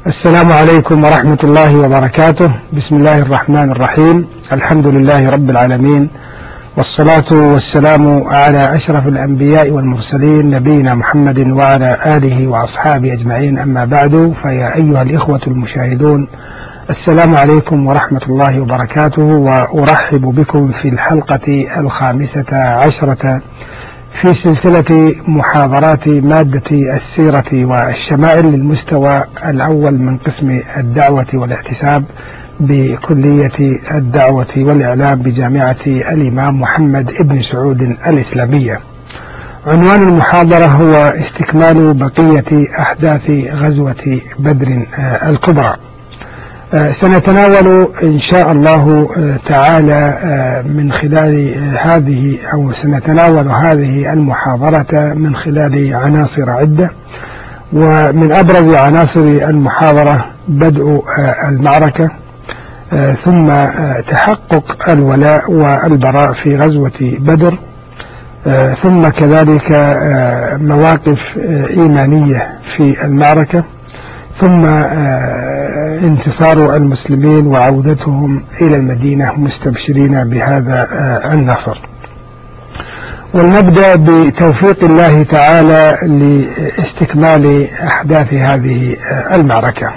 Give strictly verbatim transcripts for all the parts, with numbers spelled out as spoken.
السلام عليكم ورحمة الله وبركاته. بسم الله الرحمن الرحيم. الحمد لله رب العالمين، والصلاة والسلام على أشرف الأنبياء والمرسلين نبينا محمد وعلى آله وأصحابه أجمعين. أما بعد، فيا أيها الإخوة المشاهدون، السلام عليكم ورحمة الله وبركاته، وأرحب بكم في الحلقة الخامسة عشرة في سلسلة محاضرات مادة السيرة والشمائل للمستوى الأول من قسم الدعوة والاحتساب بكلية الدعوة والإعلام بجامعة الإمام محمد ابن سعود الإسلامية. عنوان المحاضرة هو استكمال بقية أحداث غزوة بدر الكبرى. سنتناول إن شاء الله تعالى من خلال هذه أو سنتناول هذه المحاضرة من خلال عناصر عدة، ومن أبرز عناصر المحاضرة بدء المعركة، ثم تحقق الولاء والبراء في غزوة بدر، ثم كذلك مواقف إيمانية في المعركة، ثم انتصار المسلمين وعودتهم إلى المدينة مستبشرين بهذا النصر. ولنبدأ بتوفيق الله تعالى لاستكمال أحداث هذه المعركة.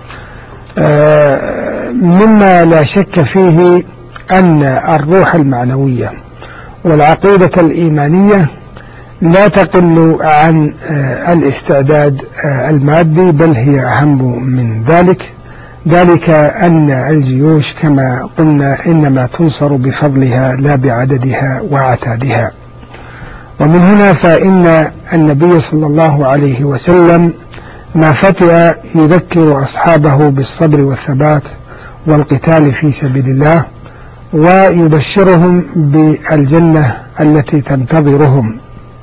مما لا شك فيه أن الروح المعنوية والعقيدة الإيمانية لا تقل عن الاستعداد المادي، بل هي أهم من ذلك. ذلك أن الجيوش كما قلنا إنما تنصر بفضلها لا بعددها وعتادها. ومن هنا فإن النبي صلى الله عليه وسلم ما فتئ يذكر أصحابه بالصبر والثبات والقتال في سبيل الله، ويبشرهم بالجنة التي تنتظرهم.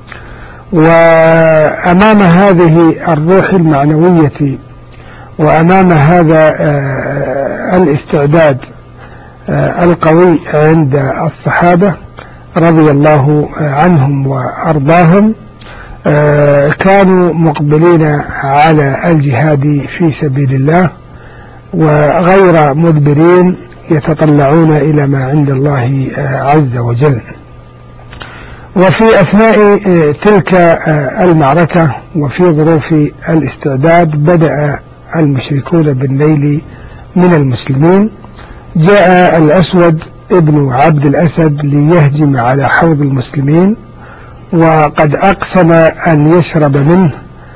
وأمام هذه الروح المعنوية وأمام هذا الاستعداد القوي عند الصحابة رضي الله عنهم وأرضاهم، كانوا مقبلين على الجهاد في سبيل الله وغير مدبرين يتطلعون إلى ما عند الله عز وجل. وفي أثناء تلك المعركة وفي ظروف الاستعداد بدأ المشركون بالنيل من المسلمين. جاء الأسود ابن عبد الأسد ليهجم على حوض المسلمين، وقد أقسم أن يشرب منه،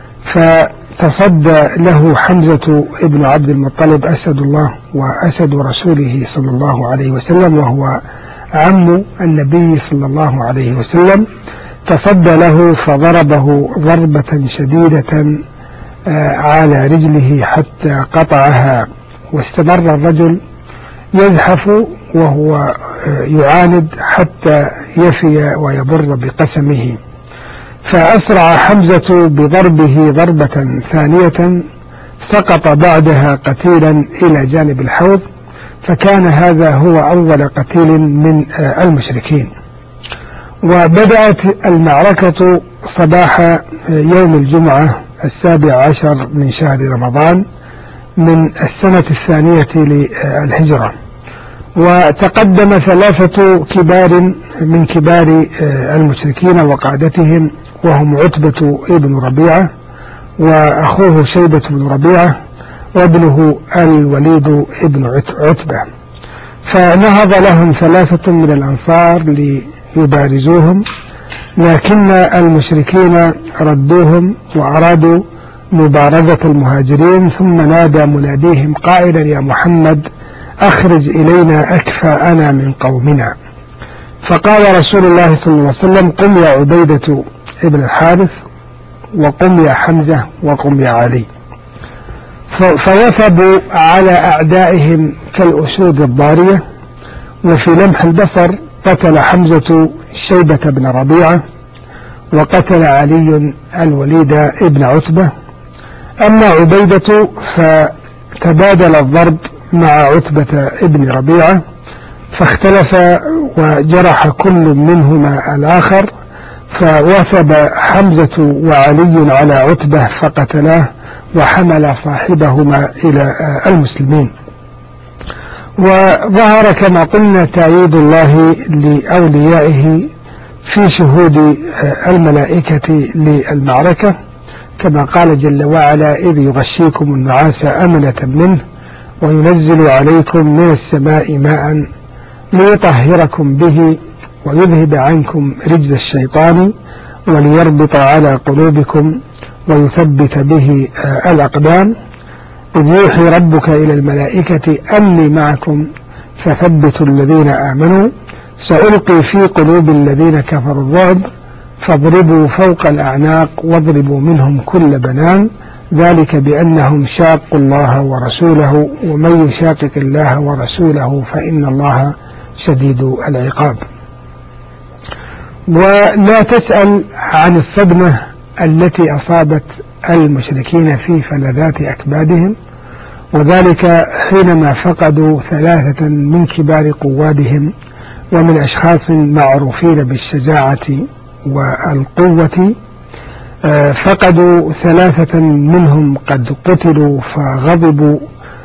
فتصدى له حمزة ابن عبد المطلب أسد الله وأسد رسوله صلى الله عليه وسلم، وهو عم النبي صلى الله عليه وسلم. تصدى له فضربه ضربة شديدة على رجله حتى قطعها، واستمر الرجل يزحف وهو يعاند حتى يفي ويبر بقسمه، فأسرع حمزة بضربه ضربة ثانية، سقط بعدها قتيلا إلى جانب الحوض، فكان هذا هو أول قتيل من المشركين. وبدأت المعركة صباح يوم الجمعة السابع عشر من شهر رمضان من السنة الثانية للهجرة. وتقدم ثلاثة كبار من كبار المشركين وقادتهم، وهم عتبة ابن ربيعة وأخوه شيبة بن ربيعة وابنه الوليد ابن عتبة. فنهض لهم ثلاثة من الأنصار ليبارزوهم، لكن المشركين ردوهم وأرادوا مبارزة المهاجرين، ثم نادى مناديهم قائلا: يا محمد، أخرج إلينا أكفاءنا من قومنا. فقال رسول الله صلى الله عليه وسلم: قم يا عبيدة ابن الحارث، وقم يا حمزة، وقم يا علي. فوثبوا على أعدائهم كالأسود الضارية. وفي لمح البصر قتل حمزة شيبة بن ربيعة، وقتل علي الوليد ابن عتبة. أما عبيدة فتبادل الضرب مع عتبة ابن ربيعة، فاختلف وجرح كل منهما الآخر، فوثب حمزة وعلي على عتبة فقتلاه، وحمل صاحبهما إلى المسلمين. وظهر كما قلنا تأييد الله لأوليائه في شهود الملائكة للمعركة، كما قال جل وعلا: إذ يغشيكم النعاس أمنة منه وينزل عليكم من السماء ماء ليطهركم به ويذهب عنكم رجز الشيطان وليربط على قلوبكم ويثبت به الأقدام. إذ يوحي ربك إلى الملائكة أني معكم فثبتوا الذين آمنوا سألقي في قلوب الذين كفروا الرعب فاضربوا فوق الأعناق واضربوا منهم كل بنان ذلك بأنهم شاقوا الله ورسوله ومن يشاقق الله ورسوله فإن الله شديد العقاب. ولا تسأل عن الصدمة التي أصابت المشركين في فلذات أكبادهم، وذلك حينما فقدوا ثلاثة من كبار قوادهم ومن أشخاص معروفين بالشجاعة والقوة. فقدوا ثلاثة منهم قد قتلوا فغضبوا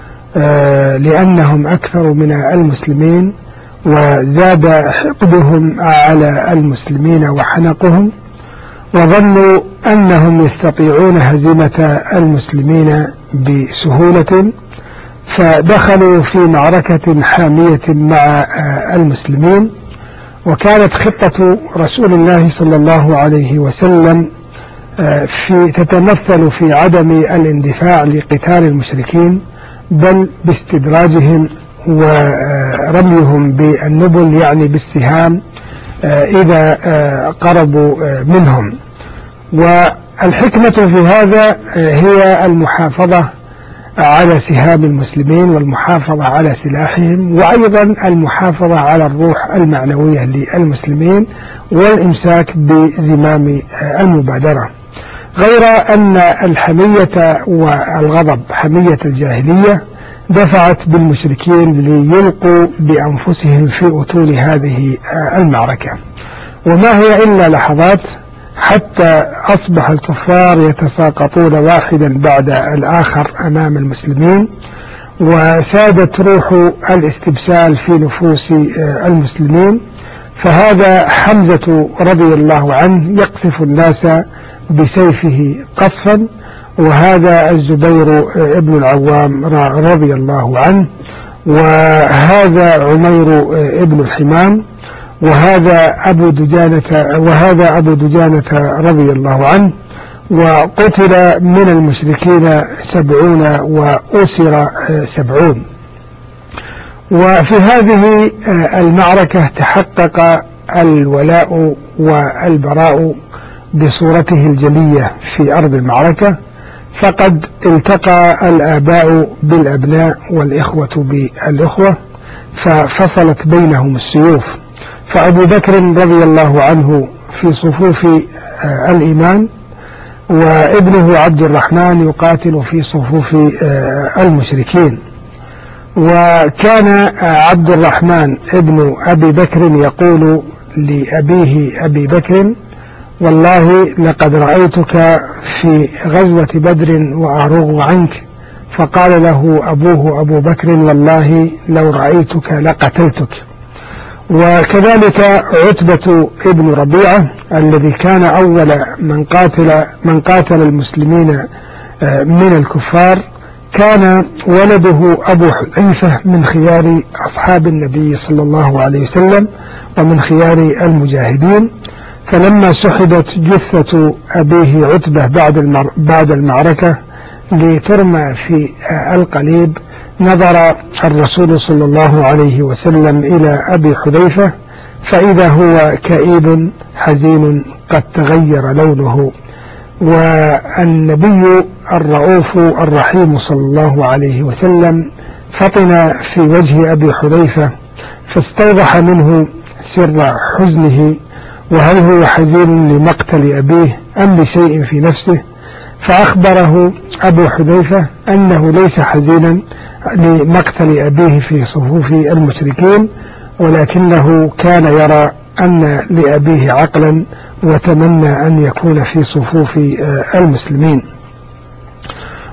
لأنهم أكثر من المسلمين، وزاد حقدهم على المسلمين وحنقهم، وظنوا أنهم يستطيعون هزيمة المسلمين بسهولة، فدخلوا في معركة حامية مع المسلمين. وكانت خطة رسول الله صلى الله عليه وسلم في تتمثل في عدم الاندفاع لقتال المشركين، بل باستدراجهم ورميهم بالنبل يعني بالسهام إذا قربوا منهم. والحكمة في هذا هي المحافظة على سهام المسلمين والمحافظة على سلاحهم، وأيضا المحافظة على الروح المعنوية للمسلمين والإمساك بزمام المبادرة. غير أن الحمية والغضب حمية الجاهلية دفعت بالمشركين ليلقوا بأنفسهم في أتون هذه المعركة، وما هي إلا لحظات حتى أصبح الكفار يتساقطون واحدا بعد الآخر أمام المسلمين، وسادت روح الاستبسال في نفوس المسلمين. فهذا حمزة رضي الله عنه يقصف الناس بسيفه قصفا، وهذا الزبير ابن العوام رضي الله عنه، وهذا عمير ابن الحمام، وهذا أبو دجانة وهذا أبو دجانة رضي الله عنه. وقتل من المشركين سبعون وأسر سبعون. وفي هذه المعركة تحقق الولاء والبراء بصورته الجلية في أرض المعركة، فقد التقى الآباء بالأبناء والإخوة بالإخوة ففصلت بينهم السيوف، فأبو بكر رضي الله عنه في صفوف الإيمان، وابنه عبد الرحمن يقاتل في صفوف المشركين. وكان عبد الرحمن ابن أبي بكر يقول لأبيه أبي بكر: والله لقد رأيتك في غزوة بدر وأروغ عنك. فقال له أبوه أبو بكر: والله لو رأيتك لقتلتك. وكذلك عتبة ابن ربيعة الذي كان أول من قاتل من قاتل المسلمين من الكفار، كان ولده أبو حذيفة من خيار أصحاب النبي صلى الله عليه وسلم ومن خيار المجاهدين. فلما سحبت جثة أبيه عتبة بعد بعد المعركة لترمى في القليب، نظر الرسول صلى الله عليه وسلم إلى أبي حذيفة فإذا هو كئيب حزين قد تغير لونه. والنبي الرؤوف الرحيم صلى الله عليه وسلم فطن في وجه أبي حذيفة فاستوضح منه سر حزنه، وهل هو حزين لمقتل أبيه أم لشيء في نفسه؟ فأخبره أبو حذيفة أنه ليس حزينا لمقتل أبيه في صفوف المشركين، ولكنه كان يرى أن لأبيه عقلا وتمنى أن يكون في صفوف المسلمين.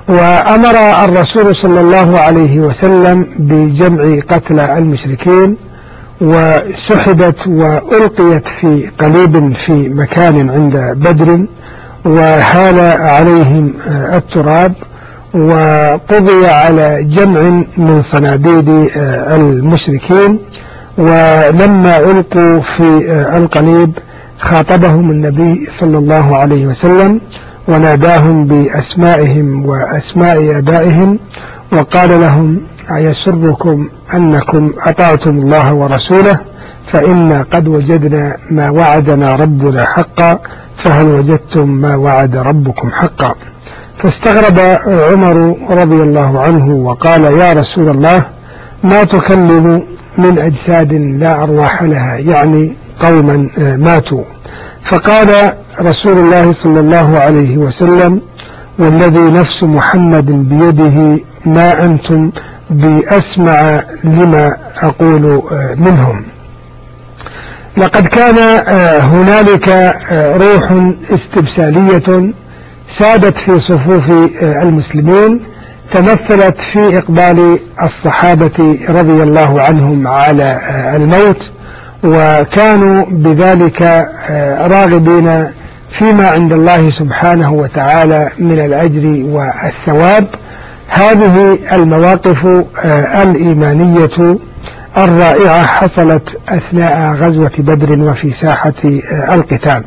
وأمر الرسول صلى الله عليه وسلم بجمع قتلى المشركين، وسحبت وألقيت في قليب في مكان عند بدر، وهال عليهم التراب، وقضي على جمع من صناديد المشركين. ولما ألقوا في القليب خاطبهم النبي صلى الله عليه وسلم وناداهم بأسمائهم وأسماء آبائهم، وقال لهم: أيسركم أنكم أطعتم الله ورسوله؟ فإنا قد وجدنا ما وعدنا ربنا حقا، فهل وجدتم ما وعد ربكم حقا؟ فاستغرب عمر رضي الله عنه وقال: يا رسول الله، ما تكلم من أجساد لا أرواح لها، يعني قوما ماتوا. فقال رسول الله صلى الله عليه وسلم: والذي نفس محمد بيده ما أنتم بأسمع لما أقول منهم. لقد كان هنالك روح استبسالية سادت في صفوف المسلمين، تمثلت في إقبال الصحابة رضي الله عنهم على الموت، وكانوا بذلك راغبين فيما عند الله سبحانه وتعالى من الأجر والثواب. هذه المواقف الإيمانية الرائعة حصلت أثناء غزوة بدر وفي ساحة القتال.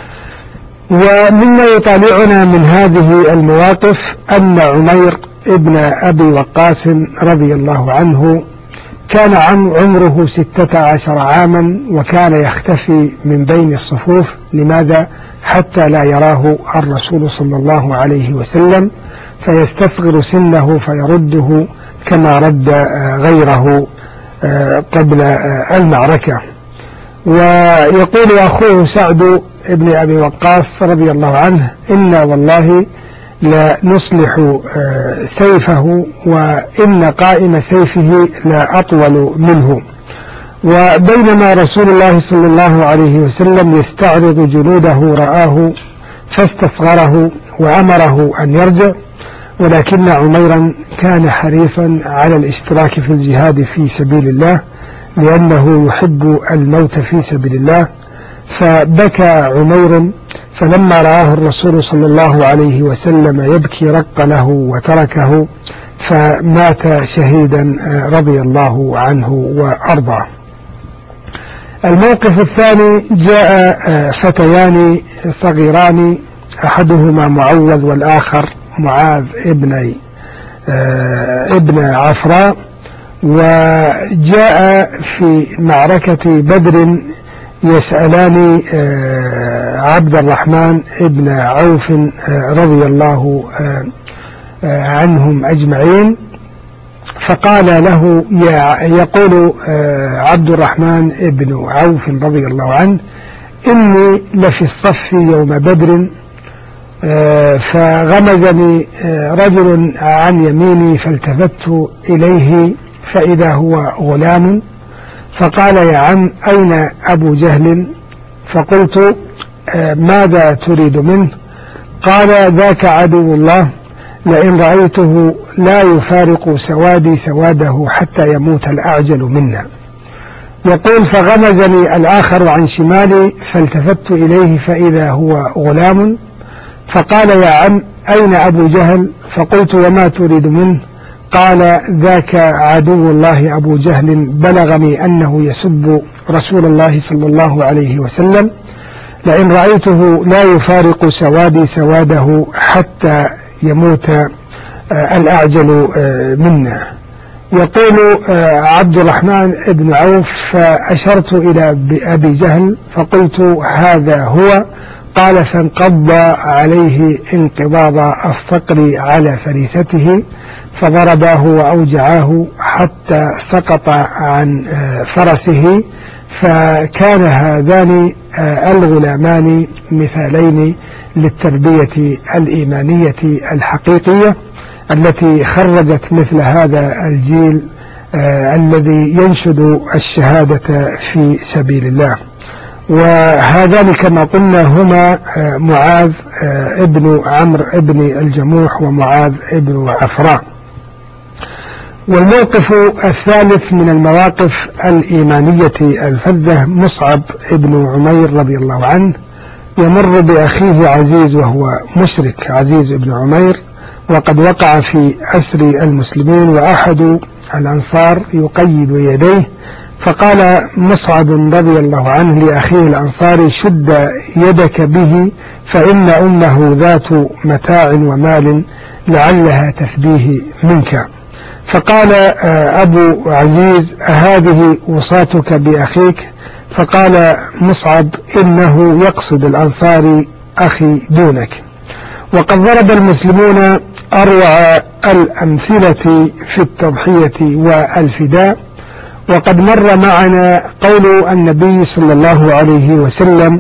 ومما يطالعنا من هذه المواقف أن عمير ابن أبي وقاص رضي الله عنه كان عمره ستة عشر عاما، وكان يختفي من بين الصفوف. لماذا؟ حتى لا يراه الرسول صلى الله عليه وسلم فيستصغر سنه فيرده كما رد غيره قبل المعركة. ويقول أخوه سعد ابن أبي وقاص رضي الله عنه: إنا والله لا نصلح سيفه، وإن قائم سيفه لا أطول منه. وبينما رسول الله صلى الله عليه وسلم يستعرض جنوده رآه فاستصغره وأمره أن يرجع، ولكن عميرا كان حريصا على الاشتراك في الجهاد في سبيل الله، لأنه يحب الموت في سبيل الله. فبكى عمير، فلما رآه الرسول صلى الله عليه وسلم يبكي رق له وتركه، فمات شهيدا رضي الله عنه وأرضاه. الموقف الثاني: جاء فتيان صغيران، أحدهما معوذ والآخر معاذ ابن ابن عفراء، وجاء في معركة بدر يسألان عبد الرحمن ابن عوف رضي الله عنهم أجمعين. فقال له يقول عبد الرحمن ابن عوف رضي الله عنه: إني لفي الصف يوم بدر، فغمزني رجل عن يميني فالتفت إليه فإذا هو غلام، فقال: يا عم، أين أبو جهل؟ فقلت: ماذا تريد منه؟ قال: ذاك عدو الله، لئن رأيته لا يفارق سوادي سواده حتى يموت الأعجل منا. يقول: فغمزني الآخر عن شمالي فالتفت إليه فإذا هو غلام، فقال: يا عم، أين أبو جهل؟ فقلت: وما تريد منه؟ قال: ذاك عدو الله أبو جهل، بلغني أنه يسب رسول الله صلى الله عليه وسلم، لئن رأيته لا يفارق سوادي سواده حتى يموت الأعجل منا. يقول عبد الرحمن بن عوف: فأشرت إلى أبي جهل فقلت: هذا هو. قال: فانقض عليه انقضاض الصقر على فريسته، فضرباه وأوجعاه حتى سقط عن فرسه. فكان هذان الغلامان مثالين للتربية الإيمانية الحقيقية التي خرجت مثل هذا الجيل الذي ينشد الشهادة في سبيل الله. وهذان كما قلنا هما معاذ ابن عمرو ابن الجموح ومعاذ ابن عفراء. والموقف الثالث من المواقف الإيمانية الفذة مصعب ابن عمير رضي الله عنه، يمر بأخيه عزيز وهو مشرك، عزيز ابن عمير، وقد وقع في أسر المسلمين، وأحد الأنصار يقيد يديه، فقال مصعب رضي الله عنه لأخيه الأنصاري: شد يدك به فإن أمه ذات متاع ومال لعلها تفديه منك. فقال أبو عزيز: أهذه وصاتك بأخيك؟ فقال مصعب: إنه يقصد الأنصاري أخي دونك. وقد ضرب المسلمون أروع الأمثلة في التضحية والفداء، وقد مر معنا قول النبي صلى الله عليه وسلم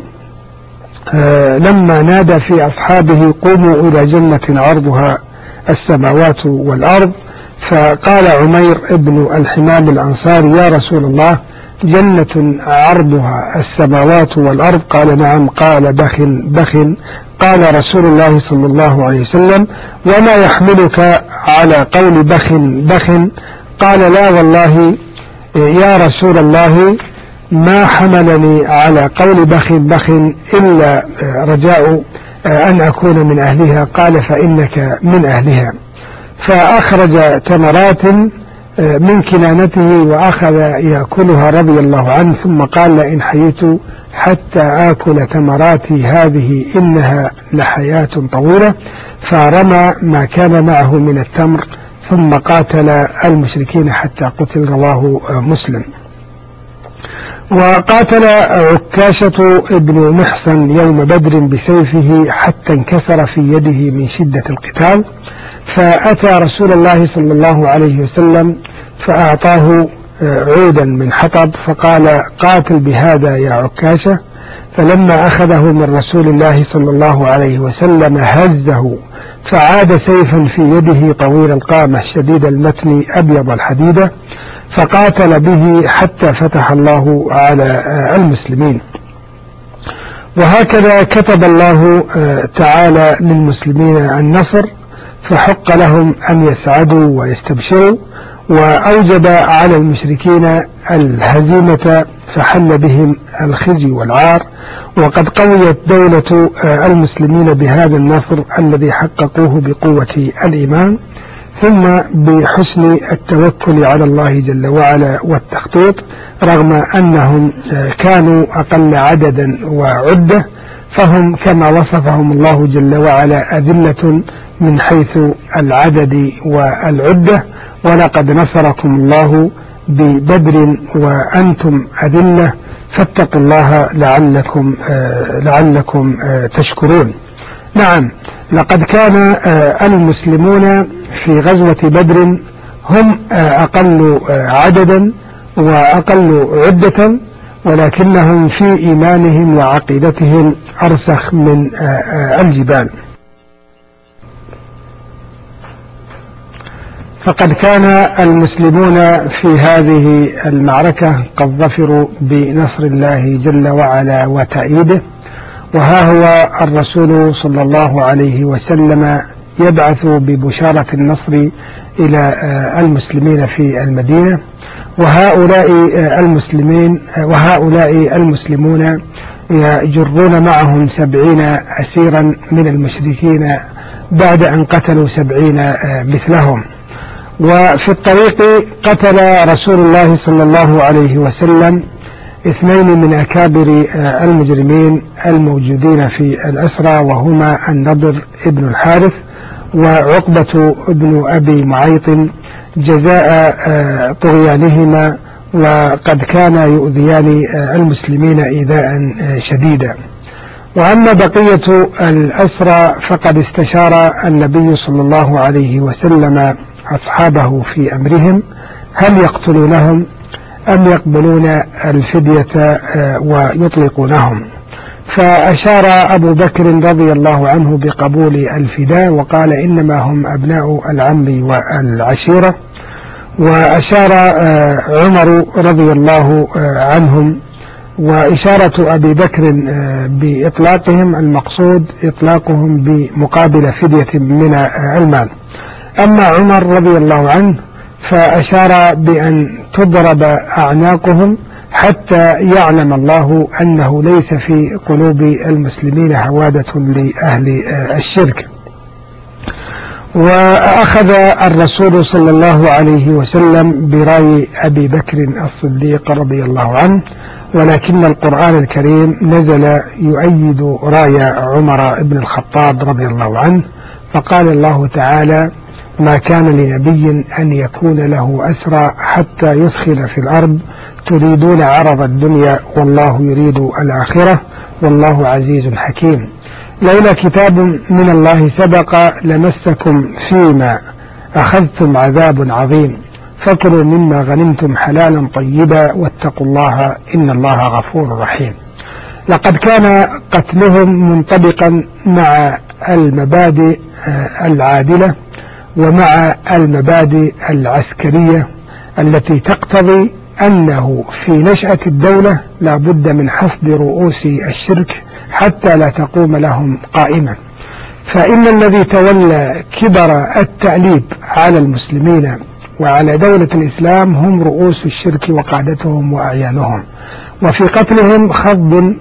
لما نادى في أصحابه: قوموا إلى جنة عرضها السماوات والأرض، فقال عمير ابن الحمام الأنصاري: يا رسول الله، جنة عرضها السماوات والأرض؟ قال: نعم. قال: بخ بخ. قال رسول الله صلى الله عليه وسلم: وما يحملك على قول بخ بخ؟ قال: لا والله يا رسول الله، ما حملني على قول بخ بخ إلا رجاء أن أكون من أهلها. قال: فإنك من أهلها. فأخرج تمرات من كنانته وأخذ يأكلها رضي الله عنه، ثم قال: لئن حييت حتى آكل تمراتي هذه إنها لحياة طويلة. فرمى ما كان معه من التمر ثم قاتل المشركين حتى قتل، رواه مسلم. وقاتل عكاشة ابن محصن يوم بدر بسيفه حتى انكسر في يده من شدة القتال، فأتى رسول الله صلى الله عليه وسلم فأعطاه عودا من حطب، فقال: قاتل بهذا يا عكاشة. فلما أخذه من رسول الله صلى الله عليه وسلم هزه، فعاد سيفا في يده طويل القامة شديد المتن أبيض الحديدة، فقاتل به حتى فتح الله على المسلمين. وهكذا كتب الله تعالى للمسلمين النصر، فحق لهم أن يسعدوا ويستبشروا، وأوجب على المشركين الهزيمة فحل بهم الخزي والعار. وقد قويت دولة المسلمين بهذا النصر الذي حققوه بقوة الإيمان، ثم بحسن التوكل على الله جل وعلا والتخطيط، رغم أنهم كانوا أقل عددا وعدة، فهم كما وصفهم الله جل وعلا أذلة من حيث العدد والعدة. ولقد نصركم الله ببدر وأنتم أذلة، فاتقوا الله لعلكم, لعلكم تشكرون. نعم، لقد كان المسلمون في غزوة بدر هم أقل عددا وأقل عدة، ولكنهم في إيمانهم وعقيدتهم أرسخ من الجبال. فقد كان المسلمون في هذه المعركة قد ظفروا بنصر الله جل وعلا وتأييده، وها هو الرسول صلى الله عليه وسلم يبعث ببشارة النصر إلى المسلمين في المدينة، وهؤلاء المسلمين وهؤلاء المسلمون يجرون معهم سبعين أسيرا من المشركين بعد أن قتلوا سبعين مثلهم. وفي الطريق قتل رسول الله صلى الله عليه وسلم اثنين من أكابر المجرمين الموجودين في الأسرى، وهما النضر ابن الحارث وعقبة ابن أبي معيط، جزاء طغيانهما، وقد كان يؤذيان المسلمين إيذاء شديدا. وأما بقية الأسرى فقد استشار النبي صلى الله عليه وسلم أصحابه في أمرهم، هل يقتلونهم أم يقبلون الفدية ويطلقونهم؟ فأشار أبو بكر رضي الله عنه بقبول الفداء، وقال: إنما هم أبناء العم والعشيرة. وأشار عمر رضي الله عنهم وإشارة أبي بكر بإطلاقهم المقصود إطلاقهم بمقابل فدية من المال. أما عمر رضي الله عنه فأشار بأن تضرب أعناقهم حتى يعلم الله أنه ليس في قلوب المسلمين هوادة لأهل الشرك. وأخذ الرسول صلى الله عليه وسلم برأي أبي بكر الصديق رضي الله عنه، ولكن القرآن الكريم نزل يؤيد رأي عمر بن الخطاب رضي الله عنه، فقال الله تعالى: ما كان لنبي أن يكون له أسرى حتى يثخن في الأرض تريدون عرض الدنيا والله يريد الآخرة والله عزيز حكيم. لولا كتاب من الله سبق لمسكم فيما أخذتم عذاب عظيم فكلوا مما غنمتم حلالا طيبا واتقوا الله إن الله غفور رحيم. لقد كان قتلهم منطبقا مع المبادئ العادلة ومع المبادئ العسكرية التي تقتضي أنه في نشأة الدولة لا بد من حصد رؤوس الشرك حتى لا تقوم لهم قائمة. فإن الذي تولى كبر التأليب على المسلمين وعلى دولة الإسلام هم رؤوس الشرك وقادتهم وأعيانهم، وفي قتلهم خض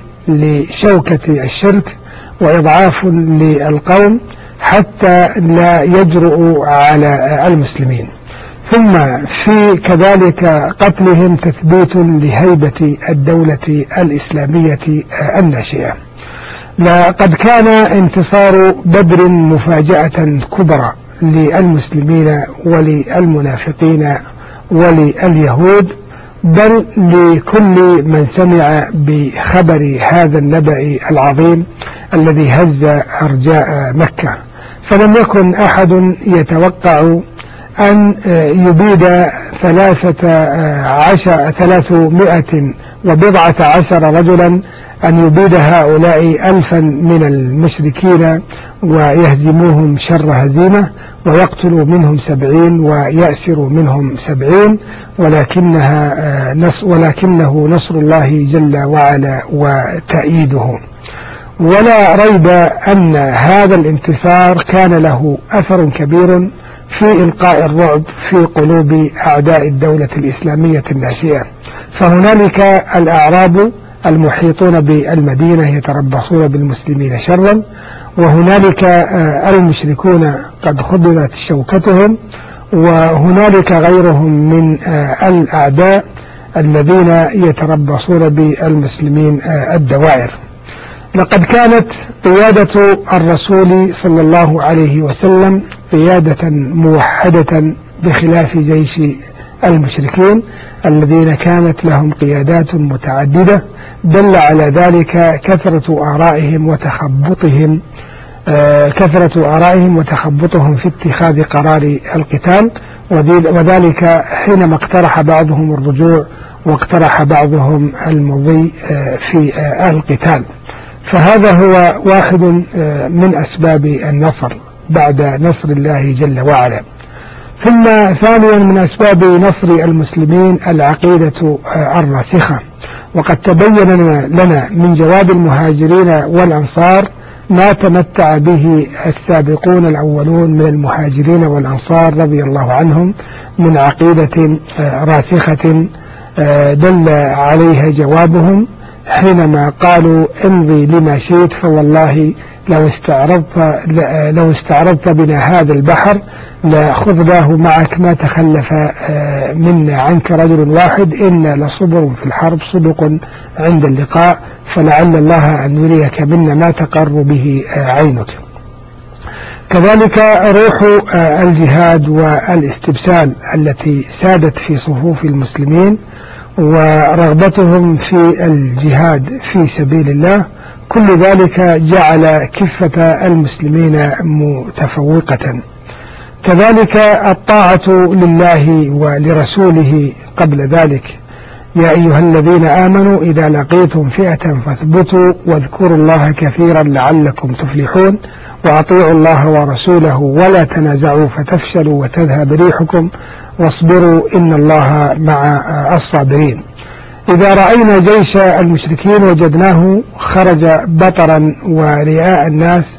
لشوكة الشرك وإضعاف للقوم حتى لا يجرؤوا على المسلمين، ثم في كذلك قتلهم تثبيت لهيبة الدولة الإسلامية الناشئة. لقد كان انتصار بدر مفاجأة كبرى للمسلمين وللمنافقين ولليهود، بل لكل من سمع بخبر هذا النبأ العظيم الذي هز أرجاء مكة. فلم يكن أحد يتوقع أن يبيد ثلاثة عشر ثلاثمائة وبضعة عشر رجلا، أن يبيد هؤلاء ألفا من المشركين ويهزموهم شر هزيمة ويقتلوا منهم سبعين ويأسروا منهم سبعين، ولكنها نص ولكنه نصر الله جل وعلا وتأييده. ولا ريب أن هذا الانتصار كان له أثر كبير في إلقاء الرعب في قلوب أعداء الدولة الإسلامية الناشئة. فهنالك الأعراب المحيطون بالمدينة يتربصون بالمسلمين شرا، وهنالك المشركون قد خضرت شوكتهم، وهنالك غيرهم من الأعداء الذين يتربصون بالمسلمين الدوائر. لقد كانت قيادة الرسول صلى الله عليه وسلم قيادة موحدة بخلاف جيش المشركين الذين كانت لهم قيادات متعددة، دل على ذلك كثرة آرائهم وتخبطهم كثرة آرائهم وتخبطهم في اتخاذ قرار القتال، وذلك حينما اقترح بعضهم الرجوع واقترح بعضهم المضي في القتال. فهذا هو واحد من أسباب النصر بعد نصر الله جل وعلا. ثم ثانيا من أسباب نصر المسلمين العقيدة الراسخة، وقد تبين لنا من جواب المهاجرين والأنصار ما تمتع به السابقون الأولون من المهاجرين والأنصار رضي الله عنهم من عقيدة راسخة دل عليها جوابهم حينما قالوا: امضي لما شئت فوالله لو استعرضت لو استعرضت بنا هذا البحر لخذناه معك ما تخلف منا عنك رجل واحد، إنا لصبر في الحرب صدق عند اللقاء فلعل الله أن يريك منا ما تقر به عينك. كذلك روح الجهاد والاستبسال التي سادت في صفوف المسلمين ورغبتهم في الجهاد في سبيل الله، كل ذلك جعل كفة المسلمين متفوقة. كذلك الطاعة لله ولرسوله قبل ذلك: يا أيها الذين آمنوا إذا لقيتم فئة فاثبتوا واذكروا الله كثيرا لعلكم تفلحون وأطيعوا الله ورسوله ولا تنازعوا فتفشلوا وتذهب ريحكم واصبروا إن الله مع الصابرين. إذا رأينا جيش المشركين وجدناه خرج بطرا ورئاء الناس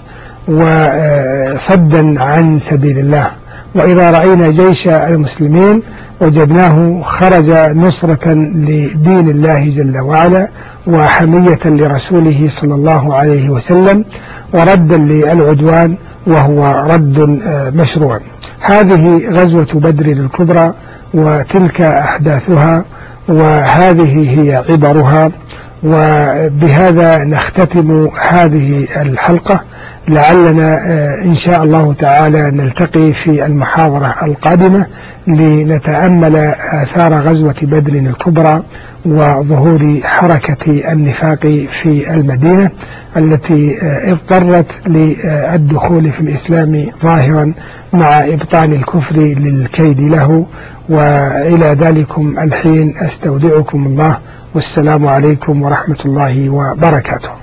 وصدا عن سبيل الله، وإذا رأينا جيش المسلمين وجدناه خرج نصرة لدين الله جل وعلا وحمية لرسوله صلى الله عليه وسلم وردا للعدوان وهو رد مشروع. هذه غزوة بدر الكبرى وتلك أحداثها وهذه هي عبرها، وبهذا نختتم هذه الحلقة. لعلنا إن شاء الله تعالى نلتقي في المحاضرة القادمة لنتأمل آثار غزوة بدر الكبرى وظهور حركة النفاق في المدينة التي اضطرت للدخول في الإسلام ظاهرا مع إبطان الكفر للكيد له. وإلى ذلكم الحين أستودعكم الله، والسلام عليكم ورحمة الله وبركاته.